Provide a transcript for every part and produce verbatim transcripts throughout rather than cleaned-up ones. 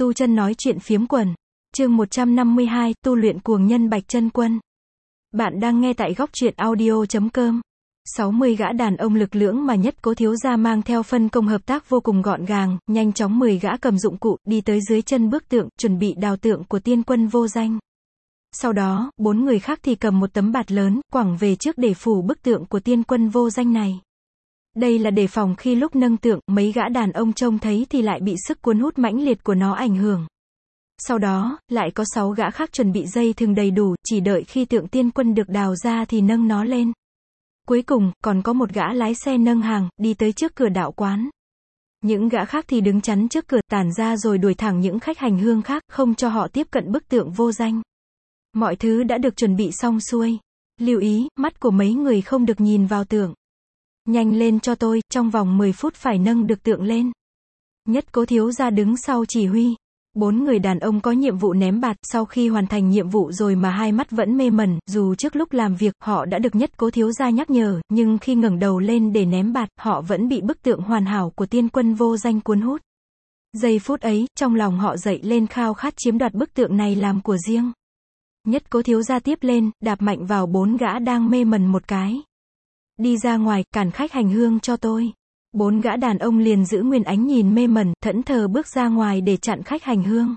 Tu chân nói chuyện phiếm quần. Chương một trăm năm mươi hai, tu luyện cuồng nhân Bạch Chân Quân. Bạn đang nghe tại góc truyện audio chấm com. sáu mươi gã đàn ông lực lưỡng mà Nhất Cố thiếu gia mang theo phân công hợp tác vô cùng gọn gàng, nhanh chóng mười gã cầm dụng cụ, đi tới dưới chân bức tượng, chuẩn bị đào tượng của tiên quân vô danh. Sau đó, bốn người khác thì cầm một tấm bạt lớn, quẳng về trước để phủ bức tượng của tiên quân vô danh này. Đây là đề phòng khi lúc nâng tượng, mấy gã đàn ông trông thấy thì lại bị sức cuốn hút mãnh liệt của nó ảnh hưởng. Sau đó, lại có sáu gã khác chuẩn bị dây thừng đầy đủ, chỉ đợi khi tượng tiên quân được đào ra thì nâng nó lên. Cuối cùng, còn có một gã lái xe nâng hàng, đi tới trước cửa đạo quán. Những gã khác thì đứng chắn trước cửa, tản ra rồi đuổi thẳng những khách hành hương khác, không cho họ tiếp cận bức tượng vô danh. Mọi thứ đã được chuẩn bị xong xuôi. Lưu ý, mắt của mấy người không được nhìn vào tượng. Nhanh lên cho tôi, trong vòng mười phút phải nâng được tượng lên. Nhất Cố thiếu gia đứng sau chỉ huy. Bốn người đàn ông có nhiệm vụ ném bạt, sau khi hoàn thành nhiệm vụ rồi mà hai mắt vẫn mê mẩn, dù trước lúc làm việc, họ đã được Nhất Cố thiếu gia nhắc nhở, nhưng khi ngẩng đầu lên để ném bạt, họ vẫn bị bức tượng hoàn hảo của tiên quân vô danh cuốn hút. Giây phút ấy, trong lòng họ dậy lên khao khát chiếm đoạt bức tượng này làm của riêng. Nhất Cố thiếu gia tiếp lên, đạp mạnh vào bốn gã đang mê mẩn một cái. Đi ra ngoài, cản khách hành hương cho tôi. Bốn gã đàn ông liền giữ nguyên ánh nhìn mê mẩn, thẫn thờ bước ra ngoài để chặn khách hành hương.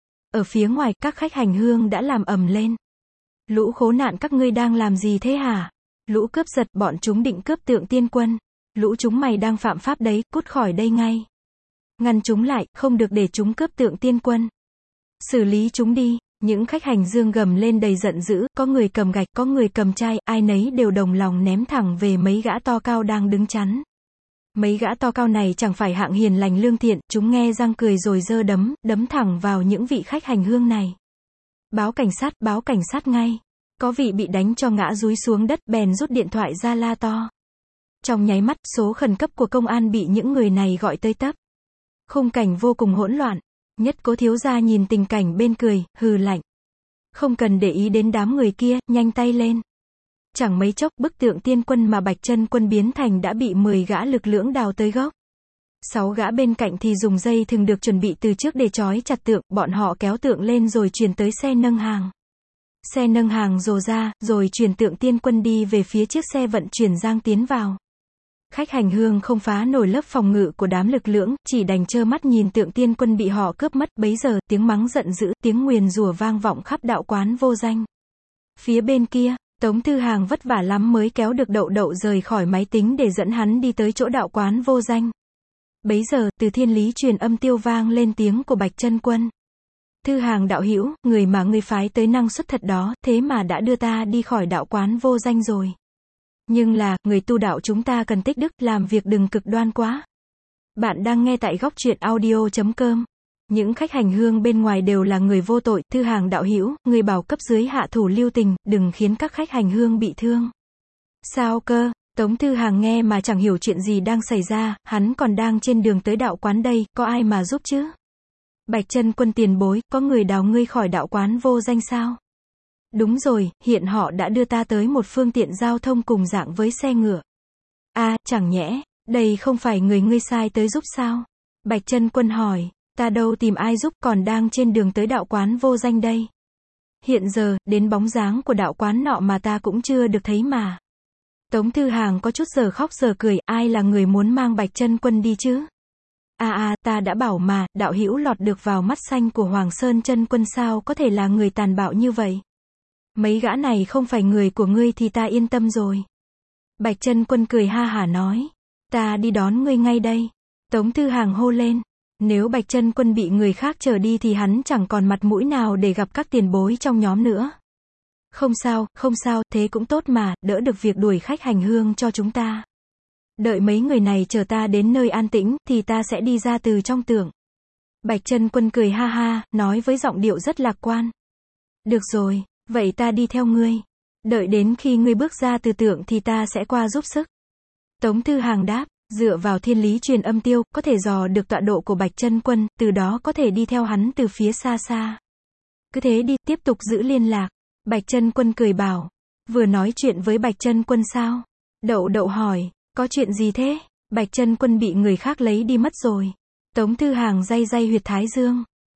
Ở phía ngoài, các khách hành hương đã làm ầm lên. Lũ khố nạn, các ngươi đang làm gì thế hả? Lũ cướp giật, bọn chúng định cướp tượng tiên quân. Lũ chúng mày đang phạm pháp đấy, cút khỏi đây ngay. Ngăn chúng lại, không được để chúng cướp tượng tiên quân. Xử lý chúng đi. Những khách hành hương gầm lên đầy giận dữ, có người cầm gạch, có người cầm chai, ai nấy đều đồng lòng ném thẳng về mấy gã to cao đang đứng chắn. Mấy gã to cao này chẳng phải hạng hiền lành lương thiện, chúng nghe răng cười rồi giơ đấm, đấm thẳng vào những vị khách hành hương này. Báo cảnh sát, báo cảnh sát ngay. Có vị bị đánh cho ngã dúi xuống đất, bèn rút điện thoại ra la to. Trong nháy mắt, số khẩn cấp của công an bị những người này gọi tới tấp. Khung cảnh vô cùng hỗn loạn. Nhất Cố thiếu gia nhìn tình cảnh bên cười, hừ lạnh. Không cần để ý đến đám người kia, nhanh tay lên. Chẳng mấy chốc, bức tượng tiên quân mà Bạch Chân Quân biến thành đã bị mười gã lực lưỡng đào tới gốc. Sáu gã bên cạnh thì dùng dây thừng được chuẩn bị từ trước để trói chặt tượng, bọn họ kéo tượng lên rồi chuyển tới xe nâng hàng. Xe nâng hàng rồ ra, rồi chuyển tượng tiên quân đi về phía chiếc xe vận chuyển giang tiến vào. Khách hành hương không phá nổi lớp phòng ngự của đám lực lưỡng, chỉ đành trơ mắt nhìn tượng tiên quân bị họ cướp mất. Bấy giờ, tiếng mắng giận dữ, tiếng nguyền rủa vang vọng khắp đạo quán vô danh. Phía bên kia, Tống Thư Hàng vất vả lắm mới kéo được Đậu Đậu rời khỏi máy tính để dẫn hắn đi tới chỗ đạo quán vô danh. Bấy giờ, từ thiên lý truyền âm tiêu vang lên tiếng của Bạch Chân Quân. Thư Hàng đạo hữu, người mà ngươi phái tới năng suất thật đó, thế mà đã đưa ta đi khỏi đạo quán vô danh rồi. Nhưng là, người tu đạo chúng ta cần tích đức, làm việc đừng cực đoan quá. Bạn đang nghe tại góc truyện audio chấm com. Những khách hành hương bên ngoài đều là người vô tội. Thư Hàng đạo hữu, người bảo cấp dưới hạ thủ lưu tình, đừng khiến các khách hành hương bị thương. Sao cơ? Tống Thư Hàng nghe mà chẳng hiểu chuyện gì đang xảy ra, hắn còn đang trên đường tới đạo quán đây, có ai mà giúp chứ? Bạch Chân Quân tiền bối, có người đào ngươi khỏi đạo quán vô danh sao? Đúng rồi, hiện họ đã đưa ta tới một phương tiện giao thông cùng dạng với xe ngựa. À, chẳng nhẽ, đây không phải người ngươi sai tới giúp sao? Bạch Chân Quân hỏi, ta đâu tìm ai giúp, còn đang trên đường tới đạo quán vô danh đây. Hiện giờ, đến bóng dáng của đạo quán nọ mà ta cũng chưa được thấy mà. Tống Thư Hàng có chút giờ khóc giờ cười, ai là người muốn mang Bạch Chân Quân đi chứ? À à, ta đã bảo mà, đạo hữu lọt được vào mắt xanh của Hoàng Sơn Chân Quân sao có thể là người tàn bạo như vậy? Mấy gã này không phải người của ngươi thì ta yên tâm rồi. Bạch Chân Quân cười ha hả nói, ta đi đón ngươi ngay đây. Tống Thư Hàng hô lên, nếu Bạch Chân Quân bị người khác chở đi thì hắn chẳng còn mặt mũi nào để gặp các tiền bối trong nhóm nữa. Không sao, không sao, thế cũng tốt mà, đỡ được việc đuổi khách hành hương cho chúng ta. Đợi mấy người này chờ ta đến nơi an tĩnh, thì ta sẽ đi ra từ trong tượng. Bạch Chân Quân cười ha ha, nói với giọng điệu rất lạc quan. Được rồi, vậy ta đi theo ngươi. Đợi đến khi ngươi bước ra từ tượng thì ta sẽ qua giúp sức. Tống Thư Hàng đáp, dựa vào thiên lý truyền âm tiêu, có thể dò được tọa độ của Bạch Chân Quân, từ đó có thể đi theo hắn từ phía xa xa. Cứ thế đi, tiếp tục giữ liên lạc. Bạch Chân Quân cười bảo, vừa nói chuyện với Bạch Chân Quân sao? Đậu Đậu hỏi, có chuyện gì thế? Bạch Chân Quân bị người khác lấy đi mất rồi. Tống Thư Hàng day day huyệt thái dương.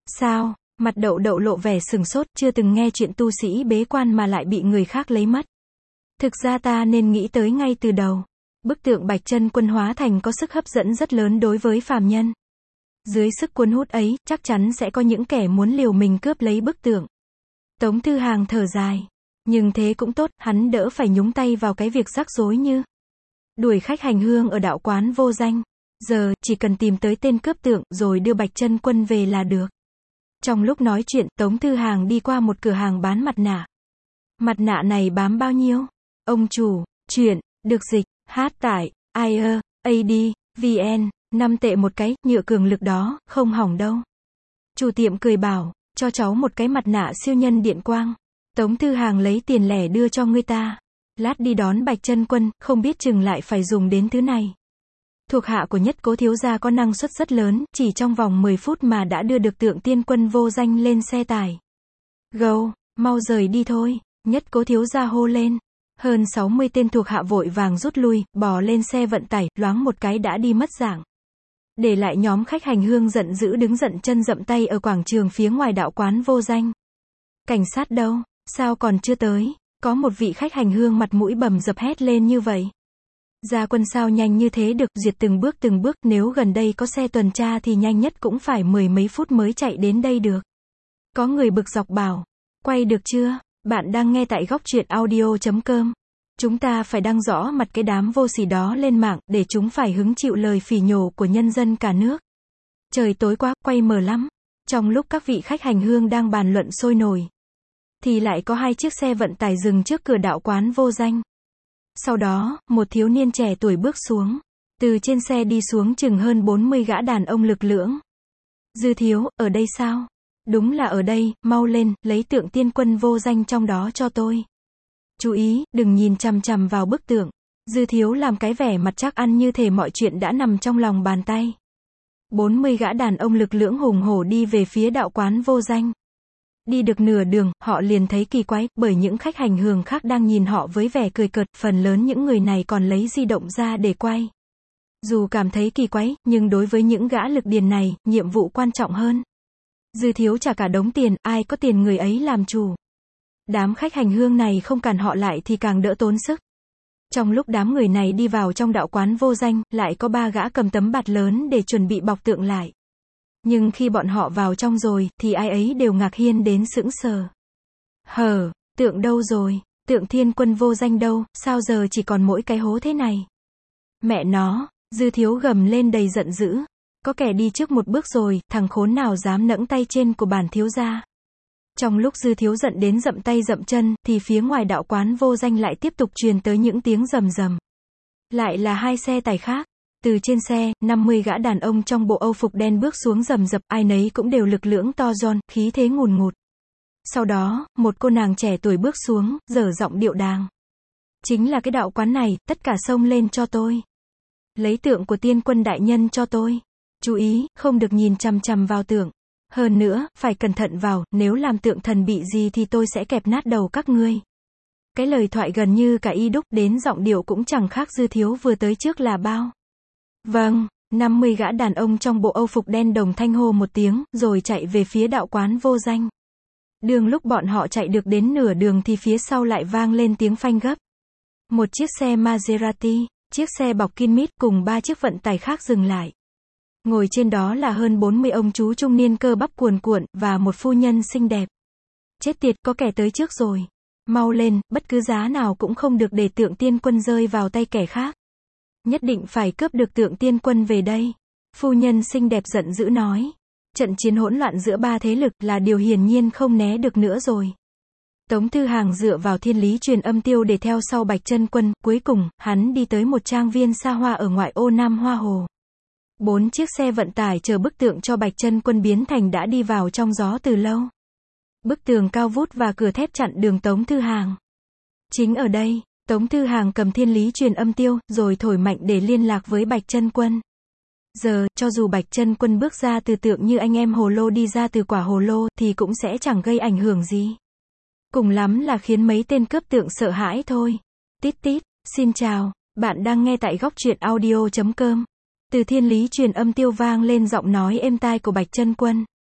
Sao? Mặt Đậu Đậu lộ vẻ sừng sốt, chưa từng nghe chuyện tu sĩ bế quan mà lại bị người khác lấy mất. Thực ra ta nên nghĩ tới ngay từ đầu. Bức tượng Bạch Chân Quân hóa thành có sức hấp dẫn rất lớn đối với phàm nhân. Dưới sức cuốn hút ấy, chắc chắn sẽ có những kẻ muốn liều mình cướp lấy bức tượng. Tống Thư Hàng thở dài. Nhưng thế cũng tốt, hắn đỡ phải nhúng tay vào cái việc rắc rối như đuổi khách hành hương ở đạo quán vô danh. Giờ, chỉ cần tìm tới tên cướp tượng, rồi đưa Bạch Chân Quân về là được. Trong lúc nói chuyện, Tống Thư Hàng đi qua một cửa hàng bán mặt nạ. Mặt nạ này bám bao nhiêu? Ông chủ, chuyện, được dịch, hát tải, i e, a d, vn, năm tệ một cái, nhựa cường lực đó, không hỏng đâu. Chủ tiệm cười bảo, cho cháu một cái mặt nạ siêu nhân điện quang. Tống Thư Hàng lấy tiền lẻ đưa cho người ta. Lát đi đón Bạch Chân Quân, không biết chừng lại phải dùng đến thứ này. Thuộc hạ của Nhất Cố thiếu gia có năng suất rất lớn, chỉ trong vòng mười phút mà đã đưa được tượng tiên quân vô danh lên xe tải. Gâu, mau rời đi thôi, Nhất Cố thiếu gia hô lên. Hơn sáu mươi tên thuộc hạ vội vàng rút lui, bò lên xe vận tải, loáng một cái đã đi mất dạng. Để lại nhóm khách hành hương giận dữ đứng giận chân dậm tay ở quảng trường phía ngoài đạo quán vô danh. Cảnh sát đâu? Sao còn chưa tới? Có một vị khách hành hương mặt mũi bầm dập hét lên như vậy. Gia quân sao nhanh như thế được, duyệt từng bước từng bước, nếu gần đây có xe tuần tra thì nhanh nhất cũng phải mười mấy phút mới chạy đến đây được. Có người bực dọc bảo, quay được chưa? Bạn đang nghe tại góc truyện audio chấm com. Chúng ta phải đăng rõ mặt cái đám vô sỉ đó lên mạng, để chúng phải hứng chịu lời phỉ nhổ của nhân dân cả nước. Trời tối quá, quay mờ lắm. Trong lúc các vị khách hành hương đang bàn luận sôi nổi, thì lại có hai chiếc xe vận tải dừng trước cửa đạo quán vô danh. Sau đó, một thiếu niên trẻ tuổi bước xuống. Từ trên xe đi xuống chừng hơn bốn mươi gã đàn ông lực lưỡng. Dư thiếu, ở đây sao? Đúng là ở đây, mau lên, lấy tượng tiên quân vô danh trong đó cho tôi. Chú ý, đừng nhìn chằm chằm vào bức tượng. Dư thiếu làm cái vẻ mặt chắc ăn như thể mọi chuyện đã nằm trong lòng bàn tay. bốn mươi gã đàn ông lực lưỡng hùng hổ đi về phía đạo quán vô danh. Đi được nửa đường, họ liền thấy kỳ quái, bởi những khách hành hương khác đang nhìn họ với vẻ cười cợt, phần lớn những người này còn lấy di động ra để quay. Dù cảm thấy kỳ quái, nhưng đối với những gã lực điền này, nhiệm vụ quan trọng hơn. Dư thiếu trả cả đống tiền, ai có tiền người ấy làm chủ. Đám khách hành hương này không cản họ lại thì càng đỡ tốn sức. Trong lúc đám người này đi vào trong đạo quán vô danh, lại có ba gã cầm tấm bạt lớn để chuẩn bị bọc tượng lại. Nhưng khi bọn họ vào trong rồi, thì ai ấy đều ngạc nhiên đến sững sờ. Hờ, tượng đâu rồi? Tượng thiên quân vô danh đâu, sao giờ chỉ còn mỗi cái hố thế này? Mẹ nó, dư thiếu gầm lên đầy giận dữ. Có kẻ đi trước một bước rồi, thằng khốn nào dám nẫng tay trên của bản thiếu gia. Trong lúc dư thiếu giận đến dậm tay dậm chân, thì phía ngoài đạo quán vô danh lại tiếp tục truyền tới những tiếng rầm rầm. Lại là hai xe tải khác. Từ trên xe, năm mươi gã đàn ông trong bộ âu phục đen bước xuống rầm rập, ai nấy cũng đều lực lưỡng to giòn, khí thế ngùn ngụt. Sau đó, một cô nàng trẻ tuổi bước xuống, dở giọng điệu đàng. Chính là cái đạo quán này, tất cả xông lên cho tôi. Lấy tượng của tiên quân đại nhân cho tôi. Chú ý, không được nhìn chằm chằm vào tượng. Hơn nữa, phải cẩn thận vào, nếu làm tượng thần bị gì thì tôi sẽ kẹp nát đầu các ngươi. Cái lời thoại gần như cả y đúc, đến giọng điệu cũng chẳng khác dư thiếu vừa tới trước là bao. Vâng, năm mươi gã đàn ông trong bộ âu phục đen đồng thanh hô một tiếng, rồi chạy về phía đạo quán vô danh. Đường lúc bọn họ chạy được đến nửa đường thì phía sau lại vang lên tiếng phanh gấp. Một chiếc xe Maserati, chiếc xe bọc kín mít cùng ba chiếc vận tải khác dừng lại. Ngồi trên đó là hơn bốn mươi ông chú trung niên cơ bắp cuồn cuộn, và một phu nhân xinh đẹp. Chết tiệt, có kẻ tới trước rồi. Mau lên, bất cứ giá nào cũng không được để tượng tiên quân rơi vào tay kẻ khác. Nhất định phải cướp được tượng tiên quân về đây. Phu nhân xinh đẹp giận dữ nói. Trận chiến hỗn loạn giữa ba thế lực là điều hiển nhiên không né được nữa rồi. Tống Thư Hàng dựa vào thiên lý truyền âm tiêu để theo sau Bạch Chân Quân, cuối cùng, hắn đi tới một trang viên xa hoa ở ngoại ô Nam Hoa Hồ. Bốn chiếc xe vận tải chờ bức tượng cho Bạch Chân Quân biến thành đã đi vào trong gió từ lâu. Bức tường cao vút và cửa thép chặn đường Tống Thư Hàng. Chính ở đây, Tống Thư Hàng cầm thiên lý truyền âm tiêu, rồi thổi mạnh để liên lạc với Bạch Chân Quân. Giờ, cho dù Bạch Chân Quân bước ra từ tượng như anh em hồ lô đi ra từ quả hồ lô, thì cũng sẽ chẳng gây ảnh hưởng gì. Cùng lắm là khiến mấy tên cướp tượng sợ hãi thôi. Tít tít, xin chào, bạn đang nghe tại góc truyện audio chấm com. Từ thiên lý truyền âm tiêu vang lên giọng nói êm tai của Bạch Chân Quân.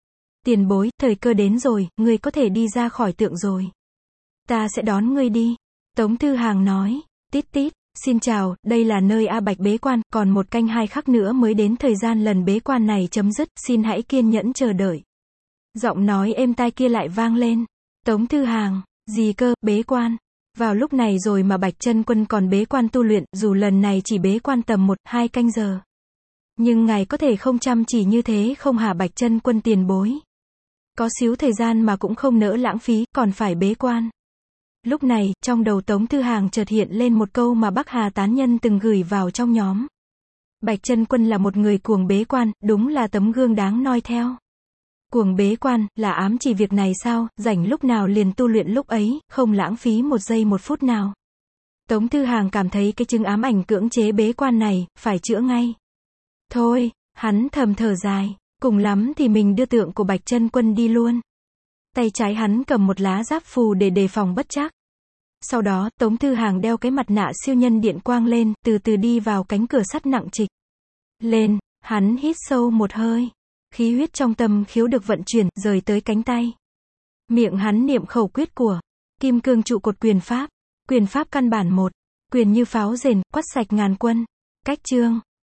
Tiền bối, thời cơ đến rồi, ngươi có thể đi ra khỏi tượng rồi. Ta sẽ đón ngươi đi. Tống Thư Hàng nói, tít tít, xin chào, đây là nơi A Bạch bế quan, còn một canh hai khắc nữa mới đến thời gian lần bế quan này chấm dứt, xin hãy kiên nhẫn chờ đợi. Giọng nói êm tai kia lại vang lên. Tống Thư Hàng, gì cơ, bế quan. Vào lúc này rồi mà Bạch Chân Quân còn bế quan tu luyện, dù lần này chỉ bế quan tầm một, hai canh giờ. Nhưng ngài có thể không chăm chỉ như thế không hả Bạch Chân Quân tiền bối? Có xíu thời gian mà cũng không nỡ lãng phí, còn phải bế quan. Lúc này, trong đầu Tống Thư Hàng chợt hiện lên một câu mà Bắc Hà tán nhân từng gửi vào trong nhóm. Bạch Chân Quân là một người cuồng bế quan, đúng là tấm gương đáng noi theo. Cuồng bế quan, là ám chỉ việc này sao, rảnh lúc nào liền tu luyện lúc ấy, không lãng phí một giây một phút nào. Tống Thư Hàng cảm thấy cái chứng ám ảnh cưỡng chế bế quan này, phải chữa ngay. Thôi, hắn thầm thở dài, cùng lắm thì mình đưa tượng của Bạch Chân Quân đi luôn. Tay trái hắn cầm một lá giáp phù để đề phòng bất trắc. Sau đó, Tống Thư Hàng đeo cái mặt nạ siêu nhân điện quang lên, từ từ đi vào cánh cửa sắt nặng trịch. Lên, hắn hít sâu một hơi. Khí huyết trong tâm khiếu được vận chuyển, rời tới cánh tay. Miệng hắn niệm khẩu quyết của Kim Cương Trụ Cột Quyền Pháp. Quyền Pháp căn bản một. Quyền như pháo rền, quát sạch ngàn quân. Cách chương.